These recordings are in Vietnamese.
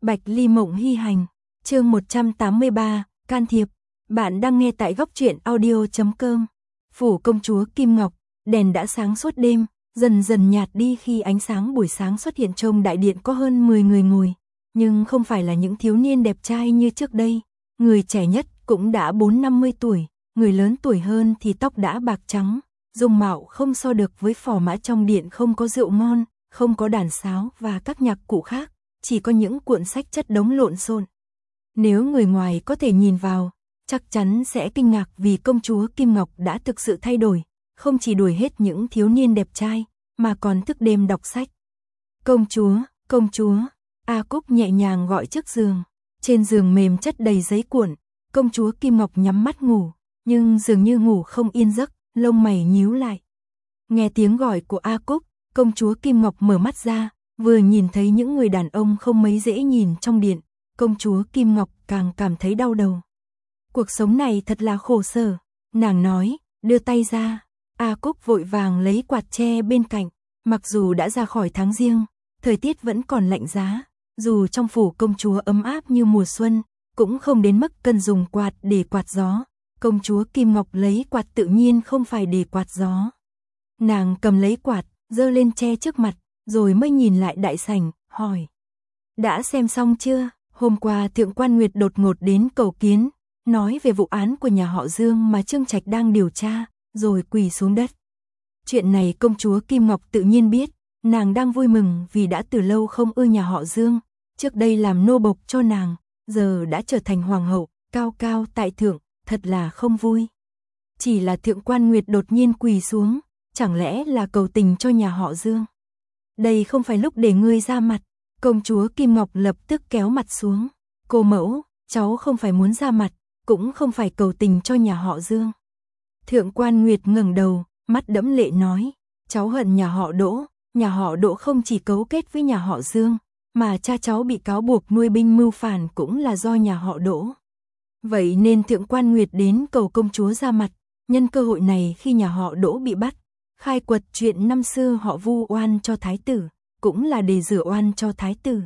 Bạch Ly Mộng Hy Hành, chương 183, can thiệp. Bạn đang nghe tại góc truyện audio.com. Phủ công chúa Kim Ngọc, đèn đã sáng suốt đêm, dần dần nhạt đi khi ánh sáng buổi sáng xuất hiện. Trong đại điện có hơn 10 người ngồi, nhưng không phải là những thiếu niên đẹp trai như trước đây. Người trẻ nhất cũng đã 4-50 tuổi, người lớn tuổi hơn thì tóc đã bạc trắng, dung mạo không so được với phò mã. Trong điện không có rượu ngon, không có đàn sáo và các nhạc cụ khác, chỉ có những cuộn sách chất đống lộn xộn. Nếu người ngoài có thể nhìn vào, chắc chắn sẽ kinh ngạc vì công chúa Kim Ngọc đã thực sự thay đổi, không chỉ đuổi hết những thiếu niên đẹp trai, mà còn thức đêm đọc sách. Công chúa, A Cúc nhẹ nhàng gọi trước giường. Trên giường mềm chất đầy giấy cuộn, công chúa Kim Ngọc nhắm mắt ngủ, nhưng dường như ngủ không yên giấc, lông mày nhíu lại. Nghe tiếng gọi của A Cúc, công chúa Kim Ngọc mở mắt ra, vừa nhìn thấy những người đàn ông không mấy dễ nhìn trong điện, công chúa Kim Ngọc càng cảm thấy đau đầu. Cuộc sống này thật là khổ sở, nàng nói, đưa tay ra. A Cúc vội vàng lấy quạt che bên cạnh, mặc dù đã ra khỏi tháng giêng, thời tiết vẫn còn lạnh giá, dù trong phủ công chúa ấm áp như mùa xuân, cũng không đến mức cần dùng quạt để quạt gió. Công chúa Kim Ngọc lấy quạt tự nhiên không phải để quạt gió. Nàng cầm lấy quạt, giơ lên che trước mặt, rồi mới nhìn lại đại sảnh, hỏi. Đã xem xong chưa? Hôm qua Thượng quan Nguyệt đột ngột đến cầu kiến, nói về vụ án của nhà họ Dương mà Trương Trạch đang điều tra, rồi quỳ xuống đất. Chuyện này công chúa Kim Ngọc tự nhiên biết, nàng đang vui mừng vì đã từ lâu không ưa nhà họ Dương, trước đây làm nô bộc cho nàng, giờ đã trở thành hoàng hậu, cao cao tại thượng, thật là không vui. Chỉ là Thượng quan Nguyệt đột nhiên quỳ xuống, chẳng lẽ là cầu tình cho nhà họ Dương? Đây không phải lúc để ngươi ra mặt. Công chúa Kim Ngọc lập tức kéo mặt xuống. Cô mẫu, cháu không phải muốn ra mặt, cũng không phải cầu tình cho nhà họ Dương. Thượng quan Nguyệt ngẩng đầu, mắt đẫm lệ nói, cháu hận nhà họ Đỗ không chỉ cấu kết với nhà họ Dương, mà cha cháu bị cáo buộc nuôi binh mưu phản cũng là do nhà họ Đỗ. Vậy nên Thượng quan Nguyệt đến cầu công chúa ra mặt, nhân cơ hội này khi nhà họ Đỗ bị bắt, khai quật chuyện năm xưa họ vu oan cho thái tử, cũng là để rửa oan cho thái tử.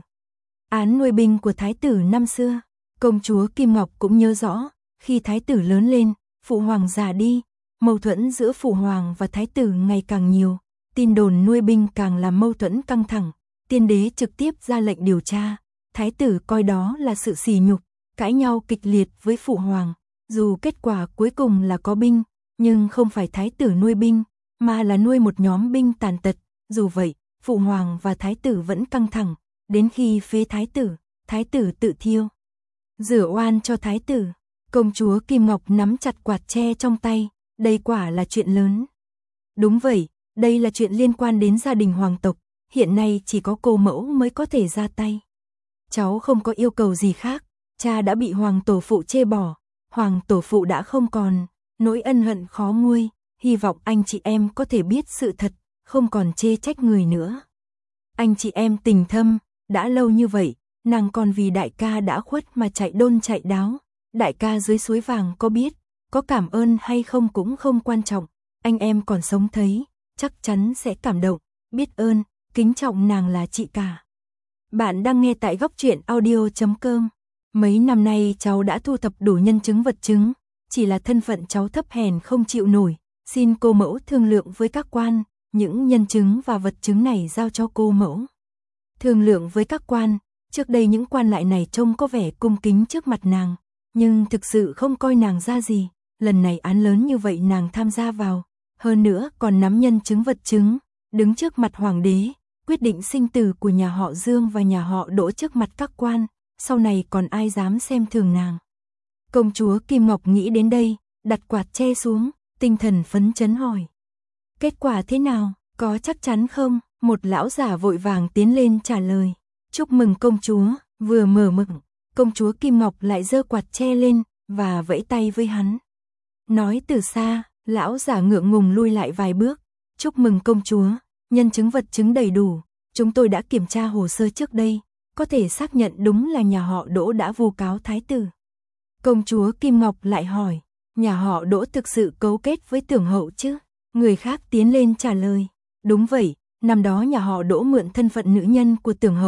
Án nuôi binh của thái tử năm xưa, công chúa Kim Ngọc cũng nhớ rõ, khi thái tử lớn lên, phụ hoàng già đi, mâu thuẫn giữa phụ hoàng và thái tử ngày càng nhiều, tin đồn nuôi binh càng làm mâu thuẫn căng thẳng, tiên đế trực tiếp ra lệnh điều tra, thái tử coi đó là sự sỉ nhục, cãi nhau kịch liệt với phụ hoàng, dù kết quả cuối cùng là có binh, nhưng không phải thái tử nuôi binh, mà là nuôi một nhóm binh tàn tật. Dù vậy, phụ hoàng và thái tử vẫn căng thẳng, đến khi phế thái tử tự thiêu. Rửa oan cho thái tử, công chúa Kim Ngọc nắm chặt quạt tre trong tay, đây quả là chuyện lớn. Đúng vậy, đây là chuyện liên quan đến gia đình hoàng tộc, hiện nay chỉ có cô mẫu mới có thể ra tay. Cháu không có yêu cầu gì khác, cha đã bị hoàng tổ phụ chê bỏ, hoàng tổ phụ đã không còn, nỗi ân hận khó nguôi, hy vọng anh chị em có thể biết sự thật, không còn chê trách người nữa. Anh chị em tình thâm, đã lâu như vậy, nàng còn vì đại ca đã khuất mà chạy đôn chạy đáo. Đại ca dưới suối vàng có biết, có cảm ơn hay không cũng không quan trọng, anh em còn sống thấy, chắc chắn sẽ cảm động, biết ơn, kính trọng nàng là chị cả. Bạn đang nghe tại góc truyện audio.com. Mấy năm nay cháu đã thu thập đủ nhân chứng vật chứng, chỉ là thân phận cháu thấp hèn không chịu nổi, xin cô mẫu thương lượng với các quan. Những nhân chứng và vật chứng này giao cho cô mẫu. Thương lượng với các quan, trước đây những quan lại này trông có vẻ cung kính trước mặt nàng, nhưng thực sự không coi nàng ra gì, lần này án lớn như vậy nàng tham gia vào, hơn nữa còn nắm nhân chứng vật chứng, đứng trước mặt hoàng đế, quyết định sinh tử của nhà họ Dương và nhà họ Đỗ trước mặt các quan, sau này còn ai dám xem thường nàng. Công chúa Kim Ngọc nghĩ đến đây, đặt quạt che xuống, tinh thần phấn chấn hỏi. Kết quả thế nào, có chắc chắn không? Một lão giả vội vàng tiến lên trả lời. Chúc mừng công chúa, vừa mở miệng, công chúa Kim Ngọc lại giơ quạt che lên, và vẫy tay với hắn. Nói từ xa, lão giả ngượng ngùng lui lại vài bước. Chúc mừng công chúa, nhân chứng vật chứng đầy đủ, chúng tôi đã kiểm tra hồ sơ trước đây, có thể xác nhận đúng là nhà họ Đỗ đã vu cáo thái tử. Công chúa Kim Ngọc lại hỏi, nhà họ Đỗ thực sự cấu kết với Tưởng hậu chứ? Người khác tiến lên trả lời, đúng vậy, năm đó nhà họ Đỗ mượn thân phận nữ nhân của Tưởng hậu,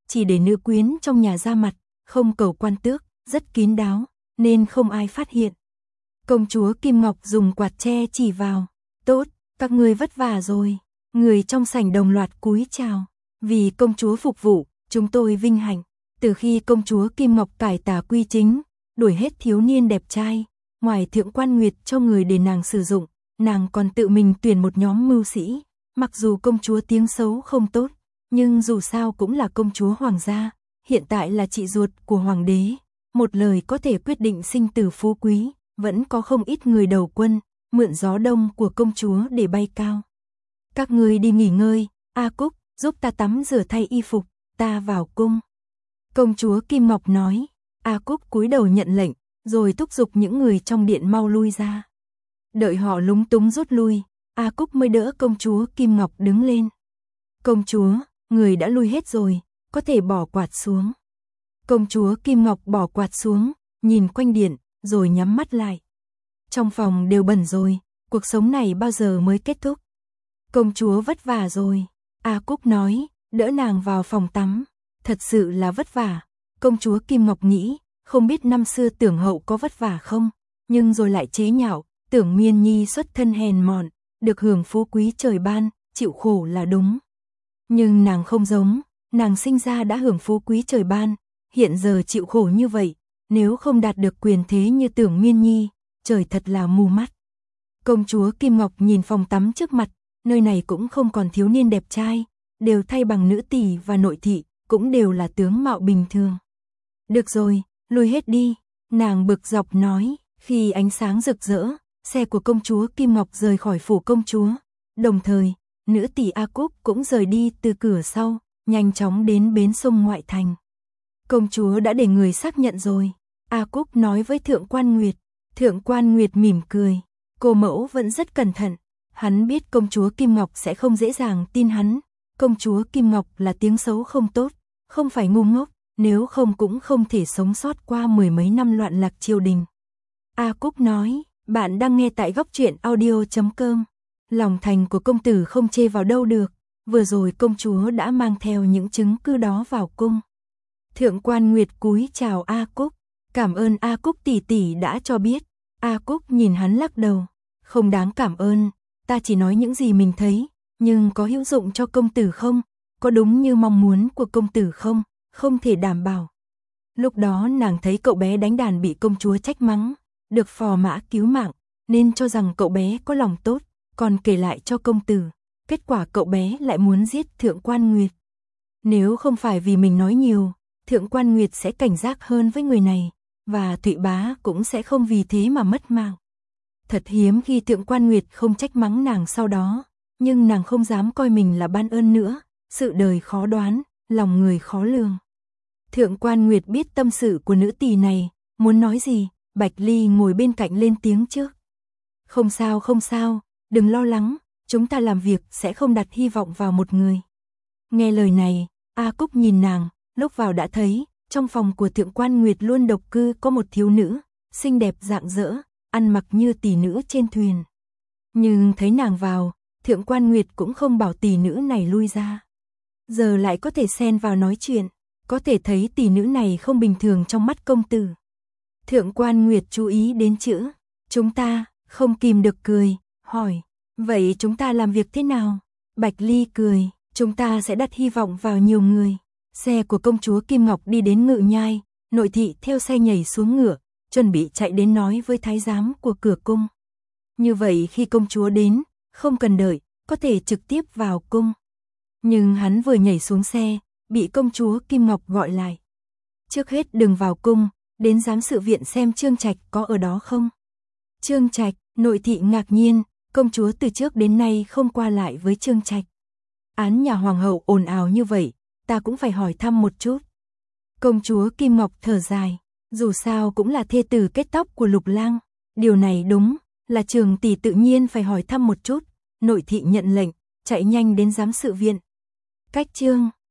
chỉ để nữ quyến trong nhà ra mặt, không cầu quan tước, rất kín đáo, nên không ai phát hiện. Công chúa Kim Ngọc dùng quạt tre chỉ vào. Tốt, các ngươi vất vả rồi. Người trong sảnh đồng loạt cúi chào. Vì công chúa phục vụ, chúng tôi vinh hạnh. Từ khi công chúa Kim Ngọc cải tà quy chính, đuổi hết thiếu niên đẹp trai, ngoài Thượng Quan Nguyệt cho người để nàng sử dụng, nàng còn tự mình tuyển một nhóm mưu sĩ. Mặc dù công chúa tiếng xấu không tốt, nhưng dù sao cũng là công chúa hoàng gia, hiện tại là chị ruột của hoàng đế, một lời có thể quyết định sinh tử phú quý, vẫn có không ít người đầu quân, mượn gió đông của công chúa để bay cao. Các ngươi đi nghỉ ngơi, A Cúc, giúp ta tắm rửa thay y phục, ta vào cung. Công chúa Kim Ngọc nói. A Cúc cúi đầu nhận lệnh, rồi thúc giục những người trong điện mau lui ra. Đợi họ lúng túng rút lui, A Cúc mới đỡ công chúa Kim Ngọc đứng lên. Công chúa, người đã lui hết rồi, có thể bỏ quạt xuống. Công chúa Kim Ngọc bỏ quạt xuống, nhìn quanh điện, rồi nhắm mắt lại. Trong phòng đều bẩn rồi, cuộc sống này bao giờ mới kết thúc? Công chúa vất vả rồi, A Cúc nói, đỡ nàng vào phòng tắm. Thật sự là vất vả. Công chúa Kim Ngọc nghĩ, không biết năm xưa Tưởng Hậu có vất vả không, nhưng rồi lại chế nhạo, Tưởng Miên Nhi xuất thân hèn mọn, được hưởng phú quý trời ban, chịu khổ là đúng. Nhưng nàng không giống, nàng sinh ra đã hưởng phú quý trời ban, hiện giờ chịu khổ như vậy, nếu không đạt được quyền thế như Tưởng Miên Nhi, trời thật là mù mắt. Công chúa Kim Ngọc nhìn phòng tắm trước mặt, nơi này cũng không còn thiếu niên đẹp trai, đều thay bằng nữ tỳ và nội thị, cũng đều là tướng mạo bình thường. Được rồi, lui hết đi, nàng bực dọc nói. Khi ánh sáng rực rỡ, xe của công chúa Kim Ngọc rời khỏi phủ công chúa, đồng thời, nữ tỳ A Cúc cũng rời đi từ cửa sau, nhanh chóng đến bến sông ngoại thành. Công chúa đã để người xác nhận rồi, A Cúc nói với Thượng Quan Nguyệt. Thượng Quan Nguyệt mỉm cười, cô mẫu vẫn rất cẩn thận, hắn biết công chúa Kim Ngọc sẽ không dễ dàng tin hắn. Công chúa Kim Ngọc là tiếng xấu không tốt, không phải ngu ngốc, nếu không cũng không thể sống sót qua mười mấy năm loạn lạc triều đình. A Cúc nói, bạn đang nghe tại góc truyện audio.com. Lòng thành của công tử không chê vào đâu được, vừa rồi công chúa đã mang theo những chứng cứ đó vào cung. Thượng Quan Nguyệt cúi chào A Cúc, cảm ơn A Cúc tỷ tỷ đã cho biết. A Cúc nhìn hắn lắc đầu, không đáng cảm ơn, ta chỉ nói những gì mình thấy, nhưng có hữu dụng cho công tử không? Có đúng như mong muốn của công tử không? Không thể đảm bảo. Lúc đó nàng thấy cậu bé đánh đàn bị công chúa trách mắng, được phò mã cứu mạng, nên cho rằng cậu bé có lòng tốt, còn kể lại cho công tử. Kết quả cậu bé lại muốn giết Thượng Quan Nguyệt. Nếu không phải vì mình nói nhiều, Thượng Quan Nguyệt sẽ cảnh giác hơn với người này, và Thụy Bá cũng sẽ không vì thế mà mất mạng. Thật hiếm khi Thượng Quan Nguyệt không trách mắng nàng sau đó, nhưng nàng không dám coi mình là ban ơn nữa, sự đời khó đoán, lòng người khó lường. Thượng Quan Nguyệt biết tâm sự của nữ tỳ này, muốn nói gì, Bạch Ly ngồi bên cạnh lên tiếng trước. Không sao, đừng lo lắng, chúng ta làm việc sẽ không đặt hy vọng vào một người. Nghe lời này, A Cúc nhìn nàng, lúc vào đã thấy, trong phòng của Thượng Quan Nguyệt luôn độc cư có một thiếu nữ, xinh đẹp rạng rỡ, ăn mặc như tỷ nữ trên thuyền. Nhưng thấy nàng vào, Thượng Quan Nguyệt cũng không bảo tỷ nữ này lui ra. Giờ lại có thể xen vào nói chuyện, có thể thấy tỷ nữ này không bình thường trong mắt công tử. Thượng Quan Nguyệt chú ý đến chữ, chúng ta, không kìm được cười, hỏi, vậy chúng ta làm việc thế nào? Bạch Ly cười, chúng ta sẽ đặt hy vọng vào nhiều người. Xe của công chúa Kim Ngọc đi đến Ngự Nhai, nội thị theo xe nhảy xuống ngựa, chuẩn bị chạy đến nói với thái giám của cửa cung. Như vậy khi công chúa đến, không cần đợi, có thể trực tiếp vào cung. Nhưng hắn vừa nhảy xuống xe, bị công chúa Kim Ngọc gọi lại. Trước hết đừng vào cung, đến giám sự viện xem Trương Trạch có ở đó không. Trương Trạch, nội thị ngạc nhiên, công chúa từ trước đến nay không qua lại với Trương Trạch. Án nhà hoàng hậu ồn ào như vậy, ta cũng phải hỏi thăm một chút. Công chúa Kim Ngọc thở dài, dù sao cũng là thê tử kết tóc của Lục Lang, điều này đúng, là Trường tỷ tự nhiên phải hỏi thăm một chút. Nội thị nhận lệnh, chạy nhanh đến giám sự viện. Cách Trương